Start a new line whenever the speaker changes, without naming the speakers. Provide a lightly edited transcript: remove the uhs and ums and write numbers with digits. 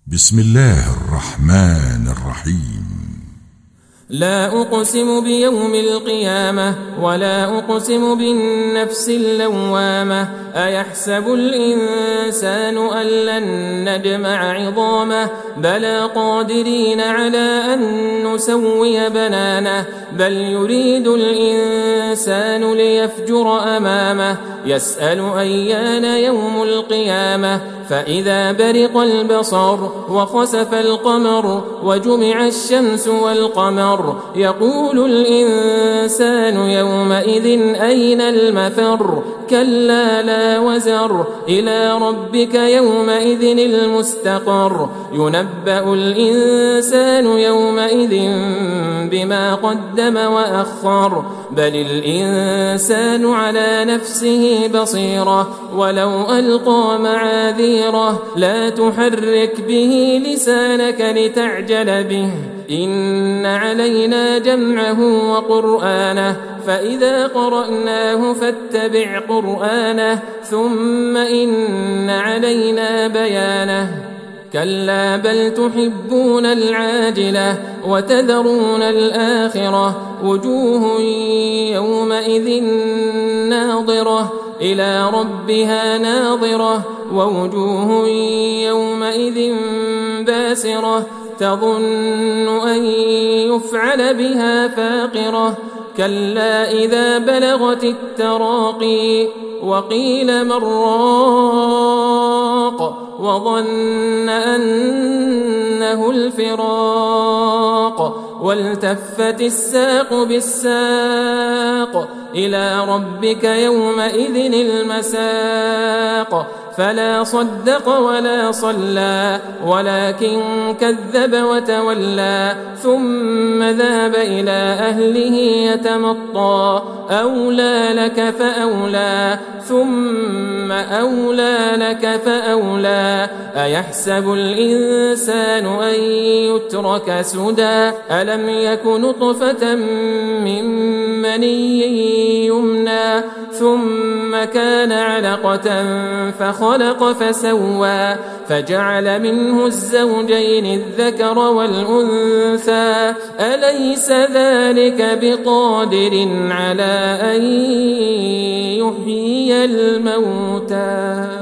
بسم الله الرحمن الرحيم.
لا أقسم بيوم القيامة ولا أقسم بالنفس اللوامة. أيحسب الإنسان أن لن نجمع عظامه بلى قادرين على أن نسوي بنانه بل يريد الإنسان ليفجر أمامه يسأل أيان يوم القيامة فإذا برق البصر وخسف القمر وجمع الشمس والقمر يقول الإنسان يومئذ أين المفر كلا لا وزر إلى ربك يومئذ المستقر ينبأ الإنسان يومئذ بما قدم وأخر بل الإنسان على نفسه بصيرة ولو ألقى معاذيره لا تحرك به لسانك لتعجل به إن علينا جمعه وقرآنه فإذا قرأناه فاتبع قرآنه ثم إن علينا بيانه كلا بل تحبون العاجلة وتذرون الآخرة وجوه يومئذ ناظرة إلى ربها ناظرة ووجوه يومئذ باسرة تظن أن يفعل بها فاقرة كلا إذا بلغت التراقي وقيل من راق وظن أنه الفراق والتفت الساق بالساق إلى ربك يومئذ المساق فلا صدق ولا صلى ولكن كذب وتولى ثم ذهب إلى أهله يتمطى أولى لك فأولى ثم أولى لك فأولى أيحسب الإنسان أن يترك سدى ألم يك نطفة من مني يمنى ثم كان علقة فخلق فسوى فجعل منه الزوجين الذكر والأنثى أليس ذلك بقادر على أن يحيي الموتى